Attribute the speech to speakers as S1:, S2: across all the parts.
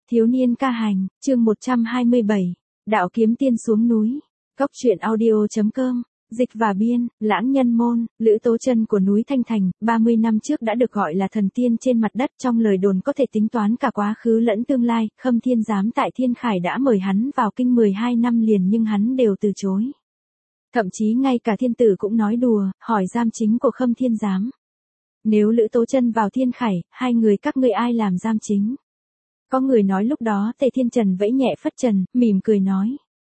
S1: Thiếu niên ca hành, chương 127, đạo kiếm tiên xuống núi. Cốc truyện audio.com, dịch và biên, Lãng Nhân Môn, Lữ Tố Chân của núi Thanh Thành, 30 năm trước đã được gọi là thần tiên trên mặt đất, trong lời đồn có thể tính toán cả quá khứ lẫn tương lai. Khâm Thiên Giám tại Thiên Khải đã mời hắn vào kinh 12 năm liền nhưng hắn đều từ chối. Thậm chí ngay cả thiên tử cũng nói đùa, hỏi giam chính của Khâm Thiên Giám. Nếu Lữ Tố Chân vào Thiên Khải, hai người các ngươi ai làm giam chính? Có người nói lúc đó Tề Thiên Trần vẫy nhẹ phất trần, mỉm cười nói.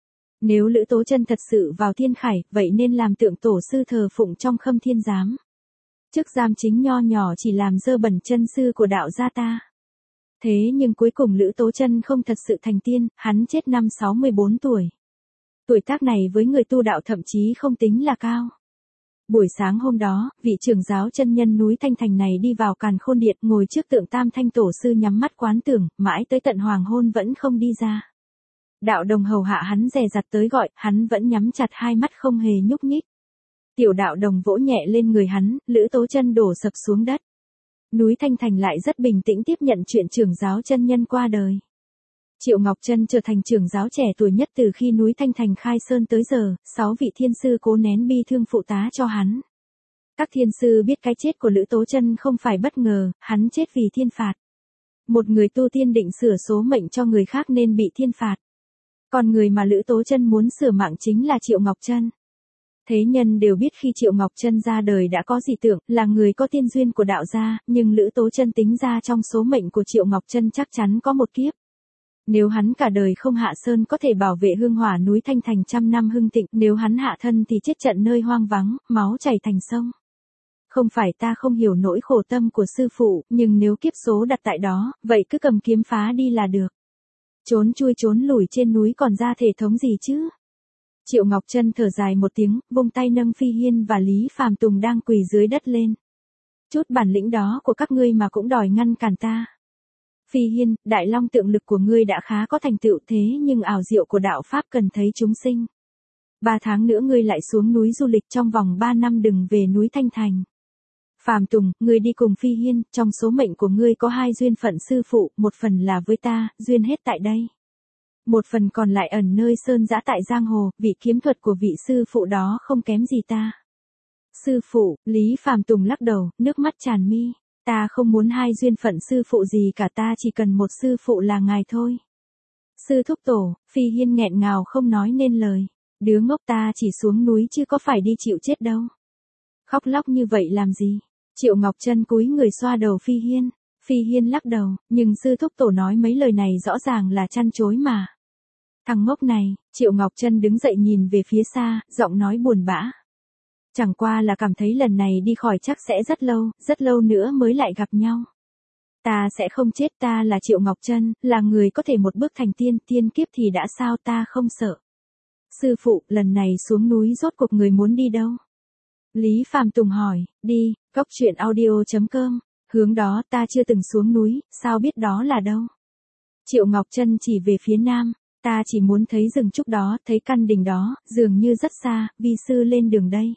S1: Nếu Lữ Tố Chân thật sự vào Thiên Khải, vậy nên làm tượng tổ sư thờ phụng trong Khâm Thiên Giám. Chức giam chính nho nhỏ chỉ làm dơ bẩn chân sư của đạo gia ta. Thế nhưng cuối cùng Lữ Tố Chân không thật sự thành tiên, hắn chết năm 64 tuổi. Tuổi tác này với người tu đạo thậm chí không tính là cao. Buổi sáng hôm đó, vị trưởng giáo chân nhân núi Thanh Thành này đi vào Càn Khôn Điện, ngồi trước tượng Tam Thanh Tổ sư nhắm mắt quán tưởng, mãi tới tận hoàng hôn vẫn không đi ra. Đạo đồng hầu hạ hắn dè dặt tới gọi, hắn vẫn nhắm chặt hai mắt không hề nhúc nhích. Tiểu đạo đồng vỗ nhẹ lên người hắn, Lữ Tố Chân đổ sập xuống đất. Núi Thanh Thành lại rất bình tĩnh tiếp nhận chuyện trưởng giáo chân nhân qua đời. Triệu Ngọc Chân trở thành trưởng giáo trẻ tuổi nhất từ khi núi Thanh Thành khai sơn tới giờ, 6 vị thiên sư cố nén bi thương phụ tá cho hắn. Các thiên sư biết cái chết của Lữ Tố Chân không phải bất ngờ, hắn chết vì thiên phạt. Một người tu tiên định sửa số mệnh cho người khác nên bị thiên phạt. Còn người mà Lữ Tố Chân muốn sửa mạng chính là Triệu Ngọc Chân. Thế nhân đều biết khi Triệu Ngọc Chân ra đời đã có dị tượng, là người có tiên duyên của đạo gia, nhưng Lữ Tố Chân tính ra trong số mệnh của Triệu Ngọc Chân chắc chắn có một kiếp. Nếu hắn cả đời không hạ sơn có thể bảo vệ hương hỏa núi Thanh Thành trăm năm hưng thịnh, nếu hắn hạ thân thì chết trận nơi hoang vắng, máu chảy thành sông. Không phải ta không hiểu nỗi khổ tâm của sư phụ, nhưng nếu kiếp số đặt tại đó, vậy cứ cầm kiếm phá đi là được. Trốn chui trốn lủi trên núi còn ra thể thống gì chứ? Triệu Ngọc Chân thở dài một tiếng, vung tay nâng Phi Hiên và Lý Phàm Tùng đang quỳ dưới đất lên. Chút bản lĩnh đó của các ngươi mà cũng đòi ngăn cản ta. Phi Hiên, Đại Long tượng lực của ngươi đã khá có thành tựu thế nhưng ảo diệu của đạo Pháp cần thấy chúng sinh. 3 tháng nữa ngươi lại xuống núi du lịch, trong vòng 3 năm đừng về núi Thanh Thành. Phàm Tùng, ngươi đi cùng Phi Hiên, trong số mệnh của ngươi có 2 duyên phận sư phụ, một phần là với ta, duyên hết tại đây. Một phần còn lại ẩn nơi sơn dã tại giang hồ, vị kiếm thuật của vị sư phụ đó không kém gì ta. Sư phụ, Lý Phàm Tùng lắc đầu, nước mắt tràn mi. Ta không muốn 2 duyên phận sư phụ gì cả, ta chỉ cần một sư phụ là ngài thôi. Sư thúc tổ, Phi Hiên nghẹn ngào không nói nên lời. Đứa ngốc, ta chỉ xuống núi chứ có phải đi chịu chết đâu. Khóc lóc như vậy làm gì? Triệu Ngọc Chân cúi người xoa đầu Phi Hiên. Phi Hiên lắc đầu, nhưng sư thúc tổ nói mấy lời này rõ ràng là chăn chối mà. Thằng ngốc này, Triệu Ngọc Chân đứng dậy nhìn về phía xa, giọng nói buồn bã. Chẳng qua là cảm thấy lần này đi khỏi chắc sẽ rất lâu nữa mới lại gặp nhau. Ta sẽ không chết, ta là Triệu Ngọc Chân, là người có thể một bước thành tiên, tiên kiếp thì đã sao, ta không sợ. Sư phụ, lần này xuống núi rốt cuộc người muốn đi đâu? Lý Phàm Tùng hỏi, đi, Cốc truyện audio.com, hướng đó ta chưa từng xuống núi, sao biết đó là đâu? Triệu Ngọc Chân chỉ về phía nam, ta chỉ muốn thấy rừng trúc đó, thấy căn đỉnh đó, dường như rất xa, vi sư lên đường đây.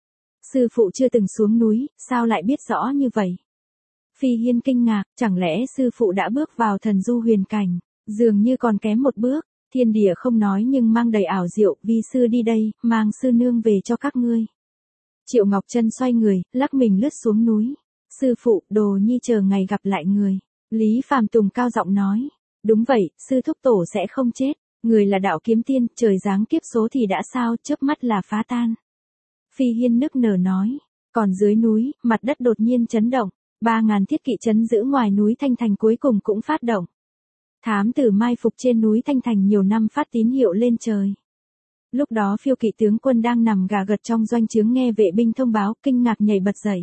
S1: Sư phụ chưa từng xuống núi, sao lại biết rõ như vậy? Phi Hiên kinh ngạc, chẳng lẽ sư phụ đã bước vào thần du huyền cảnh, dường như còn kém một bước, thiên địa không nói nhưng mang đầy ảo diệu, vi sư đi đây, mang sư nương về cho các ngươi. Triệu Ngọc Chân xoay người, lắc mình lướt xuống núi. Sư phụ, đồ nhi chờ ngày gặp lại người. Lý Phàm Tùng cao giọng nói. Đúng vậy, sư thúc tổ sẽ không chết, người là đạo kiếm tiên, trời giáng kiếp số thì đã sao, chớp mắt là phá tan. Phi Hiên nức nở nói, còn dưới núi, mặt đất đột nhiên chấn động, 3.000 thiết kỵ trấn giữ ngoài núi Thanh Thành cuối cùng cũng phát động. Thám tử mai phục trên núi Thanh Thành nhiều năm phát tín hiệu lên trời. Lúc đó Phiêu Kỵ tướng quân đang nằm gà gật trong doanh trướng nghe vệ binh thông báo, kinh ngạc nhảy bật dậy.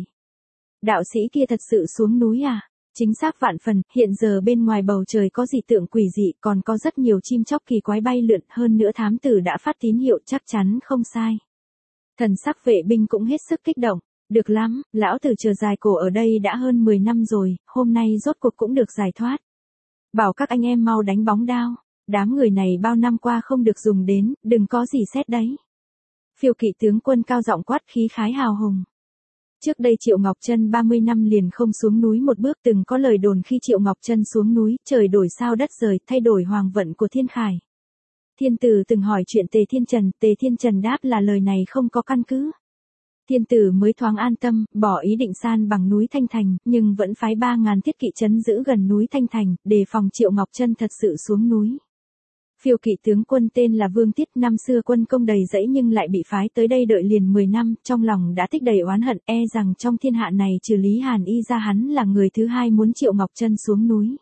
S1: Đạo sĩ kia thật sự xuống núi à? Chính xác vạn phần, hiện giờ bên ngoài bầu trời có dị tượng quỷ dị, còn có rất nhiều chim chóc kỳ quái bay lượn, hơn nữa thám tử đã phát tín hiệu, chắc chắn không sai. Thần sắc vệ binh cũng hết sức kích động, được lắm, lão tử chờ dài cổ ở đây đã hơn 10 năm rồi, hôm nay rốt cuộc cũng được giải thoát. Bảo các anh em mau đánh bóng đao, đám người này bao năm qua không được dùng đến, đừng có gì xét đấy. Phiêu Kỵ tướng quân cao giọng quát khí khái hào hùng. Trước đây Triệu Ngọc Chân 30 năm liền không xuống núi một bước, từng có lời đồn khi Triệu Ngọc Chân xuống núi, trời đổi sao đất rời, thay đổi hoàng vận của thiên khải. Thiên tử từng hỏi chuyện Tề Thiên Trần đáp là lời này không có căn cứ. Thiên tử mới thoáng an tâm, bỏ ý định san bằng núi Thanh Thành, nhưng vẫn phái 3.000 thiết kỵ trấn giữ gần núi Thanh Thành, đề phòng Triệu Ngọc Chân thật sự xuống núi. Phiêu kỵ tướng quân tên là Vương Tiết, năm xưa quân công đầy dẫy nhưng lại bị phái tới đây đợi liền 10 năm, trong lòng đã tích đầy oán hận, e rằng trong thiên hạ này trừ Lý Hàn Y ra hắn là người thứ hai muốn Triệu Ngọc Chân xuống núi.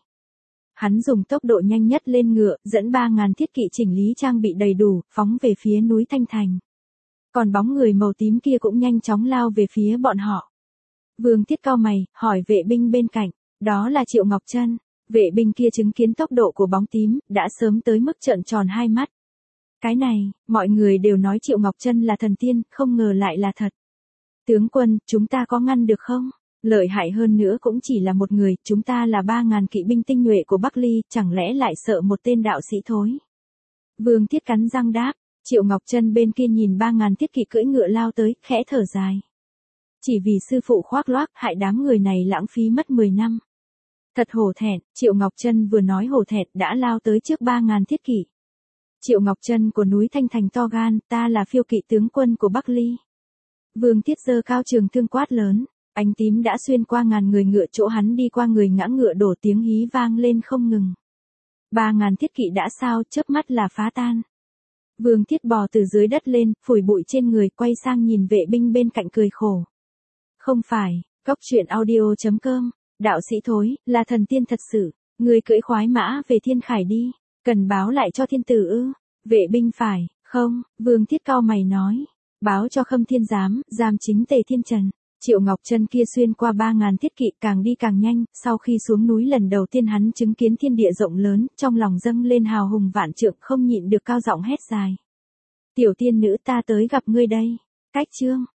S1: Hắn dùng tốc độ nhanh nhất lên ngựa, dẫn 3.000 thiết kỵ chỉnh lý trang bị đầy đủ, phóng về phía núi Thanh Thành. Còn bóng người màu tím kia cũng nhanh chóng lao về phía bọn họ. Vương Tiết cau mày, hỏi vệ binh bên cạnh, đó là Triệu Ngọc Chân. Vệ binh kia chứng kiến tốc độ của bóng tím, đã sớm tới mức trợn tròn hai mắt. Cái này, mọi người đều nói Triệu Ngọc Chân là thần tiên, không ngờ lại là thật. Tướng quân, chúng ta có ngăn được không? Lợi hại hơn nữa cũng chỉ là một người, chúng ta là 3.000 kỵ binh tinh nhuệ của Bắc Ly, chẳng lẽ lại sợ một tên đạo sĩ thối? Vương Tiết cắn răng đáp, Triệu Ngọc Chân bên kia nhìn 3.000 thiết kỵ cưỡi ngựa lao tới, khẽ thở dài. Chỉ vì sư phụ khoác loác, hại đám người này lãng phí mất 10 năm. Thật hổ thẹn, Triệu Ngọc Chân vừa nói hổ thẹn đã lao tới trước 3.000 thiết kỵ. Triệu Ngọc Chân của núi Thanh Thành to gan, ta là phiêu kỵ tướng quân của Bắc Ly. Vương Tiết giơ cao trường thương quát lớn, ánh tím đã xuyên qua ngàn người ngựa, chỗ hắn đi qua người ngã ngựa đổ, tiếng hí vang lên không ngừng. 3.000 thiết kỵ đã sao, chớp mắt là phá tan. Vương Tiết bò từ dưới đất lên, phủi bụi trên người, quay sang nhìn vệ binh bên cạnh cười khổ. Không phải, Cóc Truyện Audio.com, đạo sĩ thối, là thần tiên thật sự, người cưỡi khoái mã về thiên khải đi, cần báo lại cho thiên tử ư? Vệ binh phải, không, Vương Tiết cau mày nói, báo cho Khâm Thiên giám chính Tề Thiên Trần. Triệu Ngọc Chân kia xuyên qua 3.000 thiết kỵ, càng đi càng nhanh, sau khi xuống núi lần đầu tiên hắn chứng kiến thiên địa rộng lớn, trong lòng dâng lên hào hùng vạn trượng, không nhịn được cao giọng hét dài. Tiểu tiên nữ, ta tới gặp ngươi đây. Cách chương